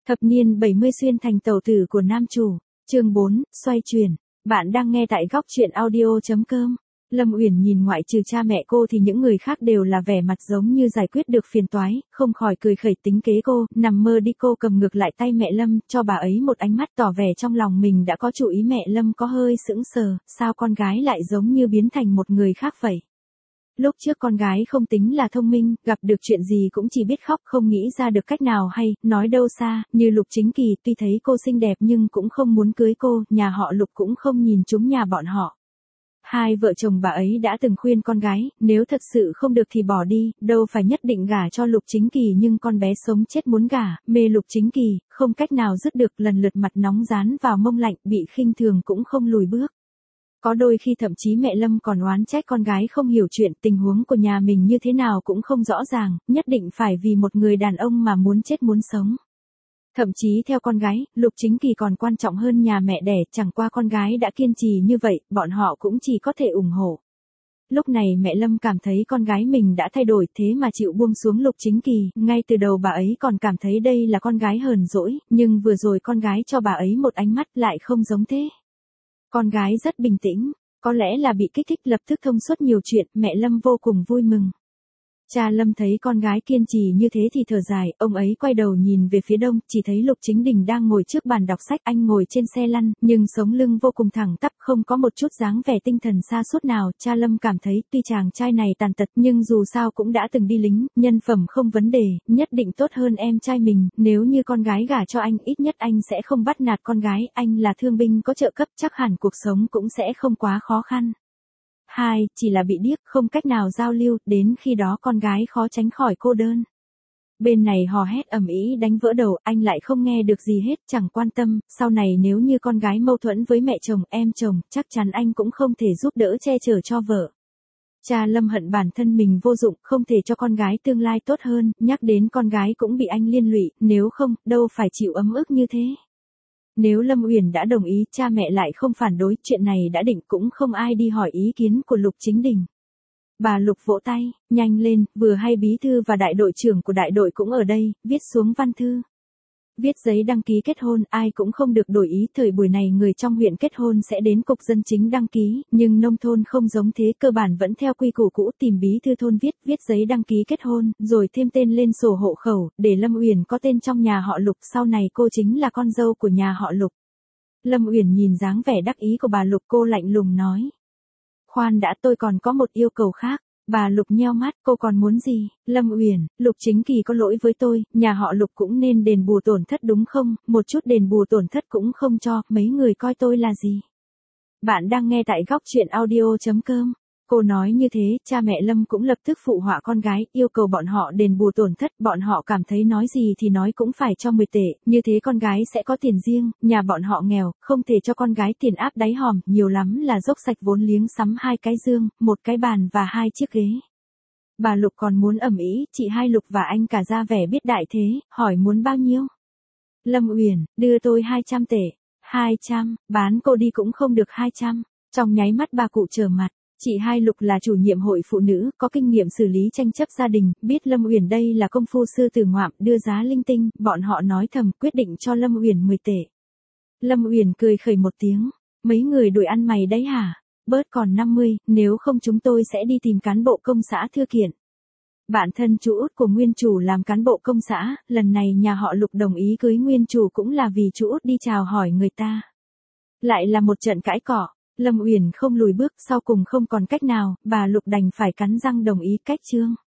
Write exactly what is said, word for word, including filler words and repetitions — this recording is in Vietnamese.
Thập niên bảy mươi xuyên thành tẩu tử của nam chủ. Chương bốn, xoay chuyển. Bạn đang nghe tại góc truyện audio chấm com. Lâm Uyển nhìn ngoại trừ cha mẹ cô thì những người khác đều là vẻ mặt giống như giải quyết được phiền toái, không khỏi cười khẩy tính kế cô, nằm mơ đi. Cô cầm ngược lại tay mẹ Lâm, cho bà ấy một ánh mắt tỏ vẻ trong lòng mình đã có chủ ý. Mẹ Lâm có hơi sững sờ, sao con gái lại giống như biến thành một người khác vậy? Lúc trước con gái không tính là thông minh, gặp được chuyện gì cũng chỉ biết khóc, không nghĩ ra được cách nào hay, nói đâu xa, như Lục Chính Kỳ tuy thấy cô xinh đẹp nhưng cũng không muốn cưới cô, nhà họ Lục cũng không nhìn trúng nhà bọn họ. Hai vợ chồng bà ấy đã từng khuyên con gái, nếu thật sự không được thì bỏ đi, đâu phải nhất định gả cho Lục Chính Kỳ, nhưng con bé sống chết muốn gả, mê Lục Chính Kỳ, không cách nào dứt được, lần lượt mặt nóng dán vào mông lạnh, bị khinh thường cũng không lùi bước. Có đôi khi thậm chí mẹ Lâm còn oán trách con gái không hiểu chuyện, tình huống của nhà mình như thế nào cũng không rõ ràng, nhất định phải vì một người đàn ông mà muốn chết muốn sống. Thậm chí theo con gái, Lục Chính Kỳ còn quan trọng hơn nhà mẹ đẻ, chẳng qua con gái đã kiên trì như vậy, bọn họ cũng chỉ có thể ủng hộ. Lúc này mẹ Lâm cảm thấy con gái mình đã thay đổi, thế mà chịu buông xuống Lục Chính Kỳ, ngay từ đầu bà ấy còn cảm thấy đây là con gái hờn dỗi, nhưng vừa rồi con gái cho bà ấy một ánh mắt lại không giống thế. Con gái rất bình tĩnh, có lẽ là bị kích thích lập tức thông suốt nhiều chuyện, mẹ Lâm vô cùng vui mừng. Cha Lâm thấy con gái kiên trì như thế thì thở dài, ông ấy quay đầu nhìn về phía đông, chỉ thấy Lục Chính Đình đang ngồi trước bàn đọc sách, anh ngồi trên xe lăn, nhưng sống lưng vô cùng thẳng tắp, không có một chút dáng vẻ tinh thần sa sút nào. Cha Lâm cảm thấy tuy chàng trai này tàn tật nhưng dù sao cũng đã từng đi lính, nhân phẩm không vấn đề, nhất định tốt hơn em trai mình, nếu như con gái gả cho anh ít nhất anh sẽ không bắt nạt con gái, anh là thương binh có trợ cấp chắc hẳn cuộc sống cũng sẽ không quá khó khăn. Hai, chỉ là bị điếc, không cách nào giao lưu, đến khi đó con gái khó tránh khỏi cô đơn. Bên này hò hét ầm ĩ đánh vỡ đầu, anh lại không nghe được gì hết, chẳng quan tâm, sau này nếu như con gái mâu thuẫn với mẹ chồng, em chồng, chắc chắn anh cũng không thể giúp đỡ che chở cho vợ. Cha Lâm hận bản thân mình vô dụng, không thể cho con gái tương lai tốt hơn, nhắc đến con gái cũng bị anh liên lụy, nếu không, đâu phải chịu ấm ức như thế. Nếu Lâm Uyển đã đồng ý, cha mẹ lại không phản đối, chuyện này đã định, cũng không ai đi hỏi ý kiến của Lục Chính Đình. Bà Lục vỗ tay, nhanh lên, vừa hay bí thư và đại đội trưởng của đại đội cũng ở đây, viết xuống văn thư. Viết giấy đăng ký kết hôn, ai cũng không được đổi ý, thời buổi này người trong huyện kết hôn sẽ đến cục dân chính đăng ký, nhưng nông thôn không giống thế, cơ bản vẫn theo quy củ cũ, tìm bí thư thôn viết, viết giấy đăng ký kết hôn, rồi thêm tên lên sổ hộ khẩu, để Lâm Uyển có tên trong nhà họ Lục, sau này cô chính là con dâu của nhà họ Lục. Lâm Uyển nhìn dáng vẻ đắc ý của bà Lục, cô lạnh lùng nói. Khoan đã, tôi còn có một yêu cầu khác. Bà Lục nheo mắt, cô còn muốn gì? Lâm Uyển, Lục Chính Kỳ có lỗi với tôi, nhà họ Lục cũng nên đền bù tổn thất đúng không? Một chút đền bù tổn thất cũng không cho, mấy người coi tôi là gì? Bạn đang nghe tại góc truyện audio chấm com. Cô nói như thế, cha mẹ Lâm cũng lập tức phụ họa con gái, yêu cầu bọn họ đền bù tổn thất, bọn họ cảm thấy nói gì thì nói cũng phải cho mười tệ, như thế con gái sẽ có tiền riêng, nhà bọn họ nghèo, không thể cho con gái tiền áp đáy hòm, nhiều lắm là dốc sạch vốn liếng sắm hai cái giường, một cái bàn và hai chiếc ghế. Bà Lục còn muốn ầm ĩ, chị hai Lục và anh cả ra vẻ biết đại thế, hỏi muốn bao nhiêu? Lâm Uyển, đưa tôi hai trăm tệ. hai trăm, bán cô đi cũng không được hai trăm. Trong nháy mắt bà cụ trở mặt. Chị hai Lục là chủ nhiệm hội phụ nữ, có kinh nghiệm xử lý tranh chấp gia đình, biết Lâm Uyển đây là công phu sư tử ngoạm, đưa giá linh tinh, bọn họ nói thầm, quyết định cho Lâm Uyển mười tệ. Lâm Uyển cười khẩy một tiếng, mấy người đuổi ăn mày đấy hả? Bớt còn năm mươi, nếu không chúng tôi sẽ đi tìm cán bộ công xã thưa kiện. Bạn thân chú út của nguyên chủ làm cán bộ công xã, lần này nhà họ Lục đồng ý cưới nguyên chủ cũng là vì chú út đi chào hỏi người ta. Lại là một trận cãi cọ. Lâm Uyển không lùi bước, sau cùng không còn cách nào, bà Lục đành phải cắn răng đồng ý cách chương.